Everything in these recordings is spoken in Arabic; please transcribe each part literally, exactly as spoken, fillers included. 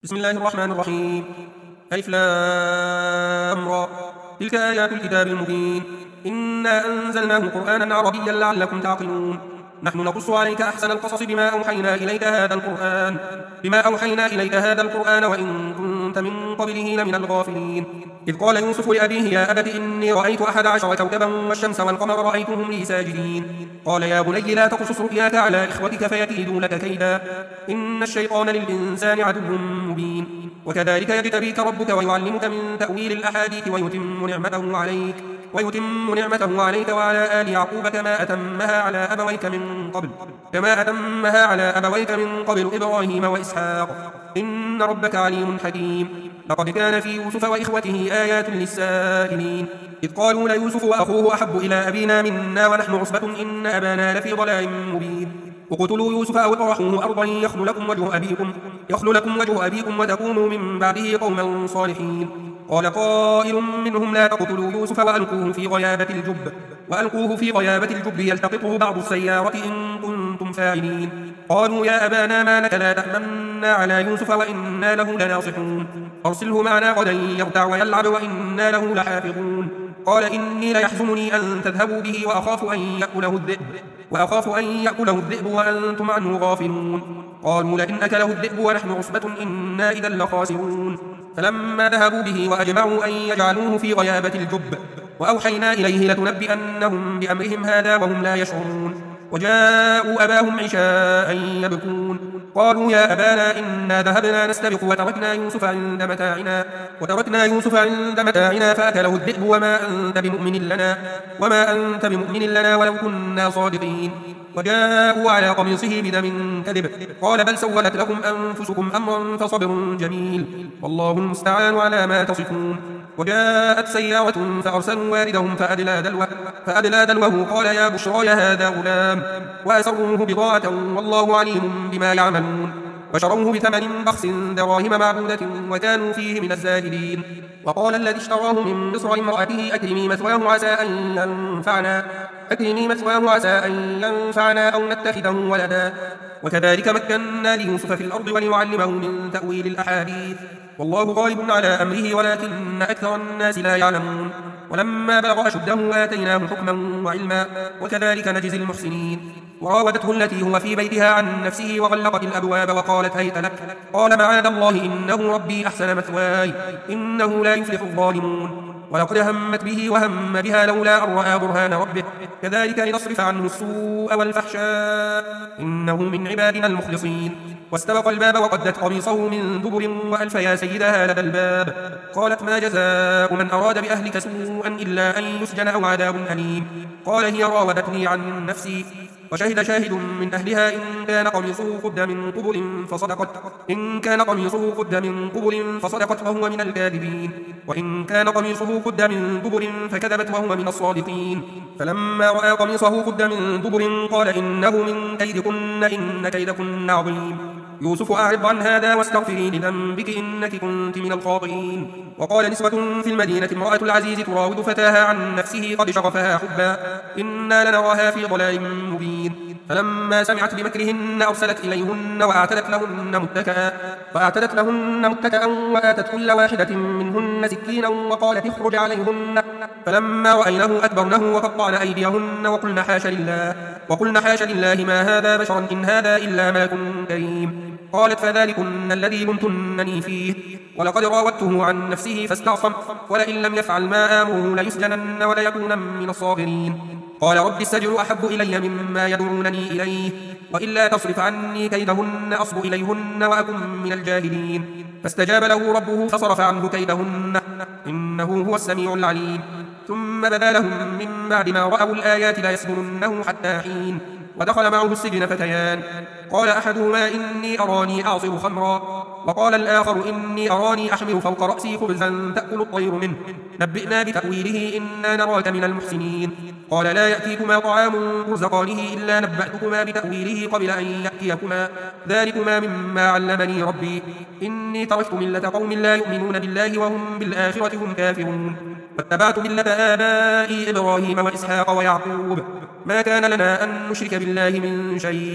بسم الله الرحمن الرحيم. ألف لام را. تلك آيات الكتاب المبين. إنا أنزلناه قرآنا عربيا لعلكم تعقلون. نحن نقص عليك أحسن القصص بما أوحينا إليك هذا القرآن بما أوحينا إليك هذا القرآن وإن كنت من قبله لمن الغافلين. إذ قال يوسف لأبيه يا أبت إني رأيت أحد عشر كوكبا والشمس والقمر رأيتهم لي ساجدين. قال يا بني لا تقصص رؤياك على إخوتك فيكيدوا لك كيدا إن الشيطان للإنسان عدو مبين. وكذلك يجتبيك ربك ويعلمك من تأويل الأحاديث ويتم نعمته عليك ويتم نعمته عليك وعلى آل يعقوب كما أتمها على أبويك من قبل كما أتمها على أبويك من قبل إبراهيم وإسحاق إن ربك عليم حكيم. لقد كان في يوسف وإخوته آيات للسائلين. إذ قالوا ليوسف وأخوه أحب إلى أبينا منا ونحن عصبة إن أبانا لفي ضلال مبين. اقتلوا يوسف أو اطرحوه أرضا يخل لكم وجه أبيكم يخل لكم وجه أبيكم وتكونوا من بعده قوما صالحين. قال قائل منهم لا تقتلوا يوسف وألقوه في غيابة الجب وألقوه في غيابة الجب يلتقطه بعض السيارة إن كنتم فاعلين. قالوا يا أبانا ما لك لا تأمنا على يوسف وإنا له لناصحون. أرسله معنا غدا يرتع ويلعب وإنا له لحافظون. قال إني ليحزنني أن تذهبوا به وأخاف أن يأكله الذئب وأخاف أن يأكله الذئب وأنتم عنه غافلون. قالوا لئن أكله الذئب ونحن عصبة إنا إذا لخاسرون. فلما ذهبوا به وأجمعوا أن يجعلوه في غيابة الجب وأوحينا إليه لتنبئنهم بأمرهم هذا وهم لا يشعرون. وجاءوا أباهم عشاء يبكون. قالوا يا أبانا إنا ذهبنا نستبق وتركنا يوسف عند متاعنا وتركنا يوسف عند متاعنا فأكله الذئب وما أنت بمؤمن لنا وما أنت بمؤمن لنا ولو كنا صادقين. وجاءوا على قميصه بدم كذب قال بل سولت لكم أنفسكم أمرا فصبر جميل والله المستعان على ما تصفون. وجاءت سيارة فأرسلوا واردهم فأدلى دلوه, فأدلى دلوه قال يا بشرى هذا غلام وأسروه بضاعة والله عليم بما يعملون. وشروه بثمن بخس دراهم معدودة وكانوا فيه من الزاهدين. وقال الذي اشتراه من مصر امرأته أكرمي مثواه عسى أن ينفعنا أكرمي مثواه عسى أن ينفعنا أو نتخذه ولدا. وكذلك مكنا ليوسف في الأرض ولنعلمه من تأويل الأحاديث والله غالب على أمره ولكن أكثر الناس لا يعلمون. ولما بلغ أشده آتيناه حكما وعلما وكذلك نجزي المحسنين. وراودته التي هو في بيتها عن نفسه وغلقت الأبواب وقالت هيت لك قال معاذ الله إنه ربي أحسن مثواي إنه لا يفلح الظالمون. ولقد همت به وهم بها لولا أن رأى برهان ربه كذلك لنصرف عنه السوء والفحشاء إنه من عبادنا المخلصين. واستبق الباب وقدت قميصه من دبر وألف يا سيدها لدى الباب. قالت ما جزاء من أراد بأهلك سوءا إلا أن يسجن أو عذاب أليم. قال هي راودتني عن نفسي. وشهد شاهد من أهلها إن كان قميصه قد من قبل فصدقت إن كان قميصه قد من قبل فصدقت وهو من الكاذبين وإن كان قميصه قد من دبر فكذبت وهو من الصادقين. فلما رأى قميصه قد من دبر قال إنه من كيدكن إن كيدكن عظيم. يوسف أعرض عن هذا واستغفري لذنبك إنك كنت من الخاطئين. وقال نسوة في المدينة امرأة العزيز تراود فتاها عن نفسه قد شغفها حبا إنا لنراها في ضلال مبين. فلما سمعت بمكرهن أرسلت إليهن وأعتدت لهن متكئا وأعتدت لهن متكئا وآتت كل واحدة منهن سكينا وقالت اخرج عليهن. فلما رأينه أكبرنه وقطعن أيديهن وقلن حاش لله وقلن حاش لله ما هذا بشرا إن هذا إلا ملك كريم. قالت فذلكن الذي لمتنني فيه ولقد راودته عن نفسه فاستعصم ولئن لم يفعل ما آمره ليسجنن وليكون من الصاغرين. قال رب السجن أحب إلي مما يدعونني إليه وإلا تصرف عني كيدهن أصب إليهن وأكن من الجاهلين. فاستجاب له ربه فصرف عنه كيدهن إنه هو السميع العليم. ثم بدا لهم من بعد ما رأوا الآيات ليسجننه حتى حين. ودخل معه السجن فتيان قال أحدهما إني أراني أعصر خمرا وقال الآخر إني أراني أحمل فوق رأسي خبزا تأكل الطير منه نبئنا بتأويله إنا نراك من المحسنين. قال لا يأتيكما طعام ترزقانه إلا نبأتكما بتأويله قبل أن يأتيكما ذلكما مما علمني ربي إني تركت ملة قوم لا يؤمنون بالله وهم بالآخرة هم كافرون واتبعت ملة آبائي إبراهيم وإسحاق ويعقوب ما كان لنا أن نشرك بالله من شيء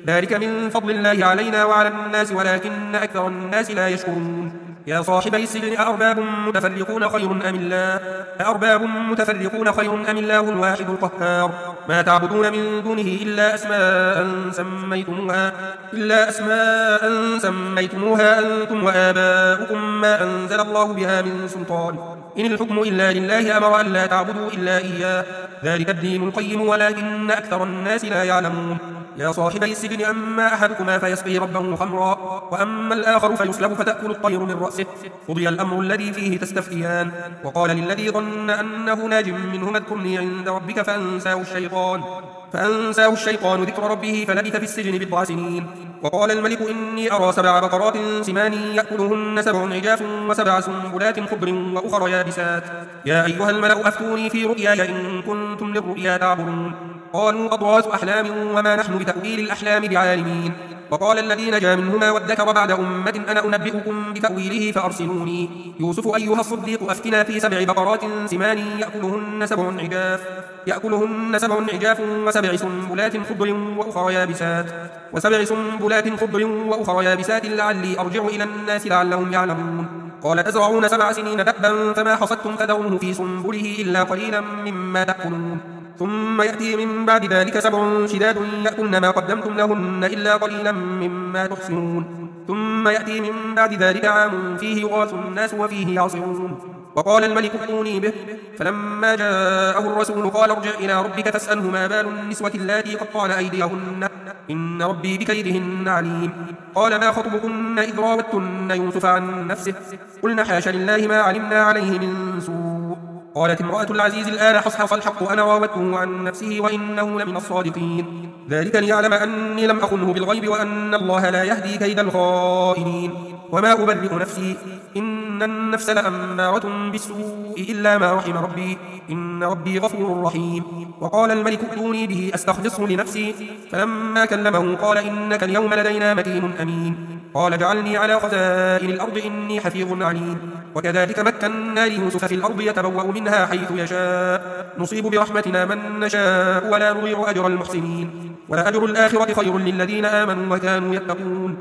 ذلك من فضل الله علينا وعلى الناس ولكن أكثر الناس لا يشكرون يا صاحبي السجن أأرباب متفرقون خير أم الله أأرباب متفرقون خير أم الله الواحد القهار ما تعبدون من دونه إلا أسماء سميتموها إلا أسماء سميتموها أنتم وآباؤكم ما أنزل الله بها من سلطان إن الحكم إلا لله أمر أن لا تعبدوا إلا إياه ذلك الدين القيم ولكن أكثر الناس لا يعلمون يا صاحبي السجن أما أحدكما فيسقي ربه خمرا وأما الآخر فيسلب فتأكل الطير من رأسه قضي الأمر الذي فيه تستفتيان وقال للذي ظن أنه ناج منهما اذكرني عند ربك فأنساه الشيطان فأنساه الشيطان ذكر ربه فلبث في السجن بضع سنين وقال الملك إني أرى سبع بقرات سمان يأكلهن سبع عجاف وسبع سنبلات خضر وأخر يابسات يا أيها الملأ أفتوني في رؤياي إن كنتم للرؤيا تعبرون قالوا أضغاث أحلام وما نحن بتأويل الأحلام بعالمين وقال الذي نجا منهما وادكر بعد أمة أنا أنبئكم بتأويله فأرسلوني يوسف أيها الصديق أفتنا في سبع بقرات سمان يأكلهن سبع عجاف يأكلهن سبع عجاف وسبع سنبلات خضر وأخر يابسات وسبع سنبلات خضر وأخر يابسات لعلي أرجع إلى الناس لعلهم يعلمون قال تزرعون سبع سنين دأبا فما حصدتم فذروه في سنبله إلا قليلا مما تأكلون ثم يأتي من بعد ذلك سبع شداد يأكلن ما قدمتم لهن إلا قليلا مما تحسنون ثم يأتي من بعد ذلك عام فيه يغاث الناس وفيه يعصرون وقال الملك ائتوني به فلما جاءه الرسول قال ارجع إلى ربك فاسأله ما بال النسوة اللاتي قطعن أيديهن إن ربي بكيدهن عليم قال ما خطبكن إذ راوتن يوسف عن نفسه قلنا حاش لله ما علمنا عليه من سوء قالت امرأة العزيز الآن حصحص الحق أنا راودته عن نفسه وإنه لمن الصادقين ذلك ليعلم أني لم أخنه بالغيب وأن الله لا يهدي كيد الخائنين وما أبرئ نفسي إن النفس لأمارة بالسوء إلا ما رحم ربي إن ربي غفور رحيم وقال الملك ائتوني به أستخلصه لنفسي فلما كلمه قال إنك اليوم لدينا مكين أمين قال اجعلني على خزائن الأرض إني حفيظ عليم وكذلك مكنا ليوسف في الأرض يتبوأ منها حيث يشاء نصيب برحمتنا من نشاء ولا نضيع أجر المحسنين ولأجر الآخرة خير للذين آمنوا وكانوا يتقون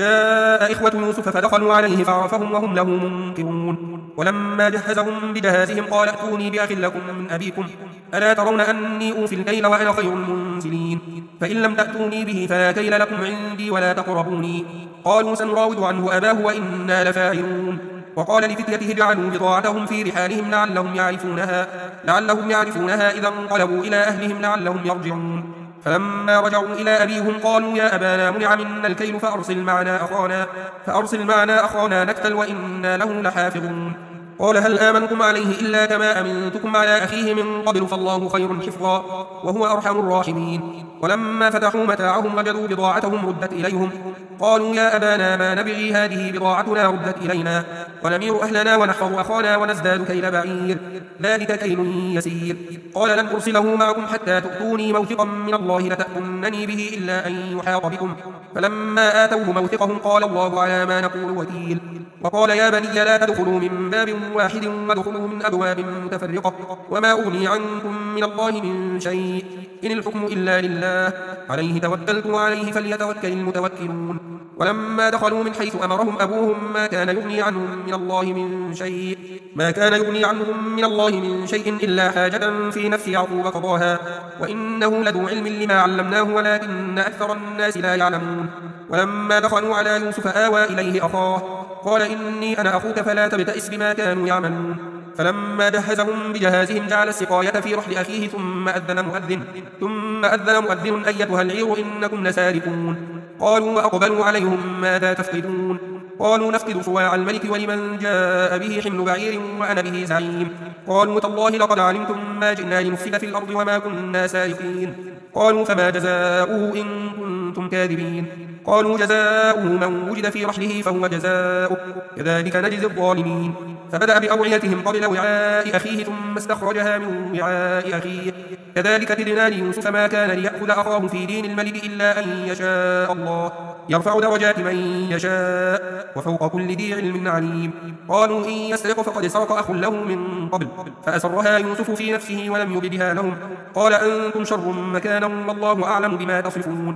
وجاء إخوة يوسف فدخلوا عليه فعرفهم وهم له منكرون ولما جهزهم بجهازهم قال ائتوني بأخ لكم من أبيكم ألا ترون أني أوفي الكيل وأنا خير المنزلين فإن لم تأتوني به فلا كيل لكم عندي ولا تقربوني قالوا سنراود عنه أباه وإنا لفاعلون وقال لفتيته اجعلوا بضاعتهم في رحالهم لعلهم يعرفونها لعلهم يعرفونها إذا انقلبوا إلى أهلهم لعلهم يرجعون فلما رجعوا إلى أبيهم قالوا يا أبانا منع منا الكيل فأرسل معنا أخانا فأرسل معنا أخانا نكتل وإنا له لحافظون قال هل آمنكم عليه إلا كما أمنتكم على أخيه من قبل فالله خير حفظا وهو أرحم الراحمين ولما فتحوا متاعهم وجدوا بضاعتهم ردت إليهم قالوا يا أبانا ما نبغي هذه بضاعتنا ردت إلينا ونمير أهلنا ونحفظ أخانا ونزداد كيل بعير ذلك كيل يسير قال لن أرسله معكم حتى تؤتوني موثقا من الله لتأتونني به إلا أن يحاط بكم فلما آتوه موثقهم قال الله على ما نقول وكيل وقال يا بني لا تدخلوا من باب واحد وادخلوا من أبواب متفرقة وما أغني عنكم من الله من شيء إن الحكم إلا لله عليه توكلت وعليه فليتوكل المتوكلون ولما دخلوا من حيث أمرهم أبوهم ما كان يغني عنهم من الله من شيء ما كان يغني عنهم من الله من شيء إلا حاجة في نفس يعقوب قضاها وإنه لذو علم لما علمناه ولكن أكثر الناس لا يعلمون ولما دخلوا على يوسف آوى إليه أخاه قال إني أنا أخوك فلا تبتئس بما كانوا يعملون فلما جهزهم بجهازهم جعل السقاية في رحل أخيه ثم أذن مؤذن ثم أذن مؤذن أيتها العير إنكم لسارقون قالوا وأقبلوا عليهم ماذا تفقدون قالوا نفقد صواع الملك ولمن جاء به حمل بعير وأنا به زعيم قالوا تالله لقد علمتم ما جئنا لنفسد في الأرض وما كنا سارقين قالوا فما جزاؤه إن كنتم كاذبين قالوا جزاؤه من وجد في رحله فهو جزاؤه كذلك نجزي الظالمين فبدأ بأوعيتهم قبل وعاء أخيه ثم استخرجها من وعاء أخيه كذلك كدنا ليوسف ما كان ليأخذ أخاه في دين الملك إلا أن يشاء الله يرفع درجات من يشاء وفوق كل ذي علم عليم قالوا إن يسرق فقد سرق أخ له من قبل فأسرها يوسف في نفسه ولم يبدها لهم قال أنتم شر مكانا والله أعلم بما تصفون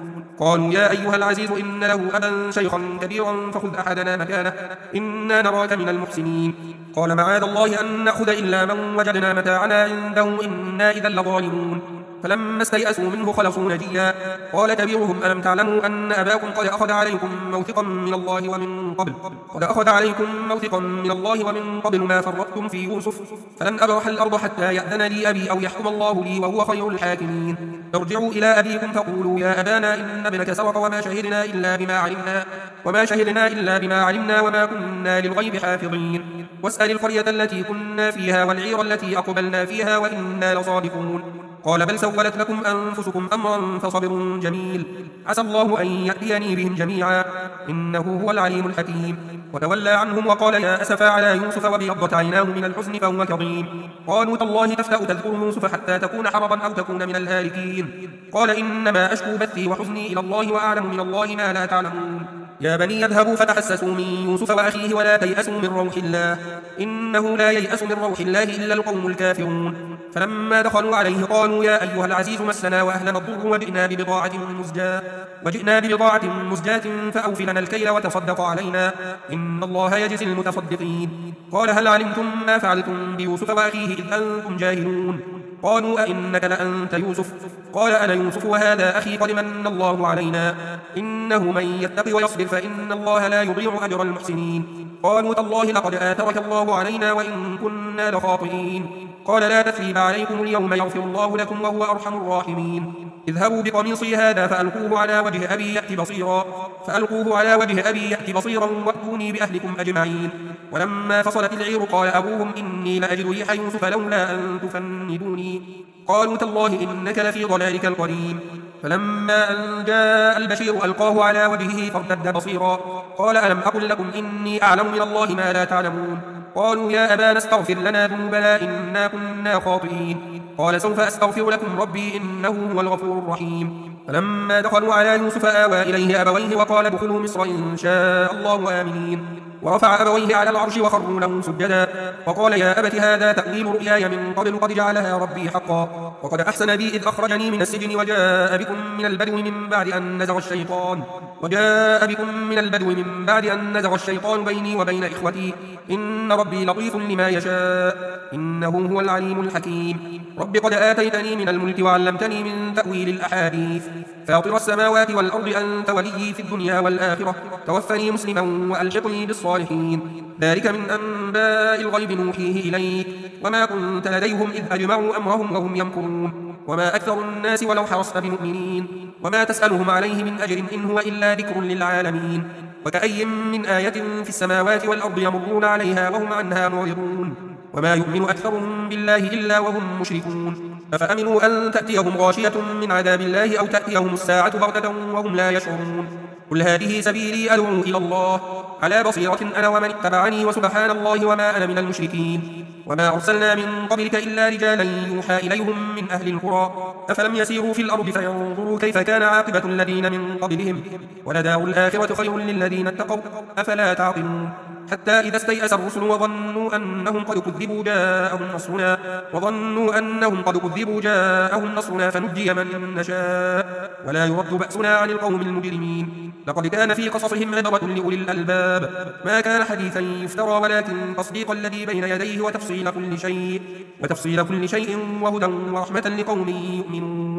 قالوا يا أيها العزيز إن له أبا شيخا كبيرا فخذ أحدنا مكانه إنا نراك من المحسنين. قال معاذ الله أن نأخذ إلا من وجدنا متاعنا عنده إنا إذا لظالمون. فلما استيئسوا منه خلصوا نجيا. قال كبيرهم ألم تعلموا أن أباكم قد أخذ عليكم موثقا من الله ومن قبل قد أخذ عليكم موثقا من الله ومن قبل ما فرطتم في يوسف فلن أبرح الأرض حتى يأذن لي أبي أو يحكم الله لي وهو خير الحاكمين. ارجعوا إلى أبيكم فقولوا يا أبانا إن ابنك سرق وما شهدنا إلا بما علمنا وما شهدنا إلا بما علمنا وما كنا للغيب حافظين. واسأل القرية التي كنا فيها والعير التي أقبلنا فيها وإنا لصادقون. قال بل سولت لكم أنفسكم أمرا فصبر جميل عسى الله أن يأتيني بهم جميعا إنه هو العليم الحكيم. وتولى عنهم وقال يا أسفا على يوسف وابيضت عيناه من الحزن فهو كظيم. قالوا تالله تفتأ تذكر يوسف حتى تكون حرضا أو تكون من الهالكين. قال إنما أشكو بثي وحزني إلى الله وأعلم من الله ما لا تعلمون. يا بني اذهبوا فتحسسوا من يوسف وأخيه ولا تيأسوا من روح الله إنه لا ييأس من روح الله إلا القوم الكافرون. فلما دخلوا عليه قالوا يا أيها العزيز مسنا وأهلنا الضر وجئنا ببضاعة مزجاة وجئنا ببضاعة مزجاة فأوف لنا الكيل وتصدق علينا إن الله يجزي المتصدقين. قال هل علمتم ما فعلتم بيوسف وأخيه إذ أنتم جاهلون؟ قالوا أئنك لأنت يوسف؟ قال أنا يوسف وهذا أخي قد من الله علينا إنه من يتق ويصبر فإن الله لا يضيع أجر المحسنين. قالوا تالله لقد آثرك الله علينا وإن كنا لخاطئين. قال لا تثريب عليكم اليوم يغفر الله لكم وهو أرحم الراحمين. اذهبوا بقميصي هذا فألقوه على وجه أبي يأت بصيرا فألقوه على وجه أبي يأت بصيرا وأتوني بأهلكم أجمعين. ولما فصلت العير قال أبوهم إني لأجد ريح يوسف لولا أن تفندوني. قالوا تالله إنك لفي ضلالك القديم. فلما أن جاء البشير ألقاه على وجهه فارتد بصيرا قال ألم أقل لكم إني أعلم من الله ما لا تعلمون. قالوا يا أبانا استغفر لنا ذنوبنا إنا كنا خاطئين. قال سوف أستغفر لكم ربي إنه هو الغفور الرحيم. فلما دخلوا على يوسف آوى إليه أبويه وقال ادخلوا مصر إن شاء الله آمنين. ورفع أبويه على العرش وخروا له سجدا وقال يا أبت هذا تأويل رؤياي من قبل قد جعلها ربي حقا وقد أحسن بي إذ أخرجني من السجن وجاء بكم من البدو من بعد أن نزغ الشيطان وجاء بكم من البدو من بعد أن نزغ الشيطان بيني وبين إخوتي إن ربي لطيف لما يشاء إنه هو العليم الحكيم. رب قد آتيتني من الملك وعلمتني من تأويل الأحاديث فاطر السماوات والأرض أنت وليي في الدنيا والآخرة توفني مسلما وألحقني بالصالحين. ذلك من أنباء الغيب نوحيه إليك وما كنت لديهم إذ أجمعوا أمرهم وهم يمكرون وما أكثر الناس ولو حرصت بمؤمنين وما تسألهم عليه من أجر إن هو إلا ذكر للعالمين. وكأي من آية في السماوات والأرض يمرون عليها وهم عنها معرضون وما يؤمن أكثرهم بالله إلا وهم مشركون. أفأمنوا أن تأتيهم غاشية من عذاب الله أو تأتيهم الساعة بغتة وهم لا يشعرون. قل هذه سبيلي أدعو إلى الله على بصيرة أنا ومن اتبعني وسبحان الله وما أنا من المشركين. وما أرسلنا من قبلك إلا رجالا يوحى إليهم من أهل القرى أفلم يسيروا في الأرض فينظروا كيف كان عاقبة الذين من قبلهم ولدار الآخرة خير للذين اتقوا أفلا تعقلون. حتى إذا استيأس الرسل وظنوا أنهم قد كذبوا جاءهم نصرنا وظنوا أنهم قد كذبوا جاءهم نصرنا فنجي من نشاء ولا يرد بأسنا عن القوم المجرمين. لقد كان في قصصهم عبرة لأولي الألباب ما كان حديثا يفترى ولكن تصديق الذي بين يديه وتفصيل كل شيء وتفصيل كل شيء وهدى ورحمة لقوم يؤمنون.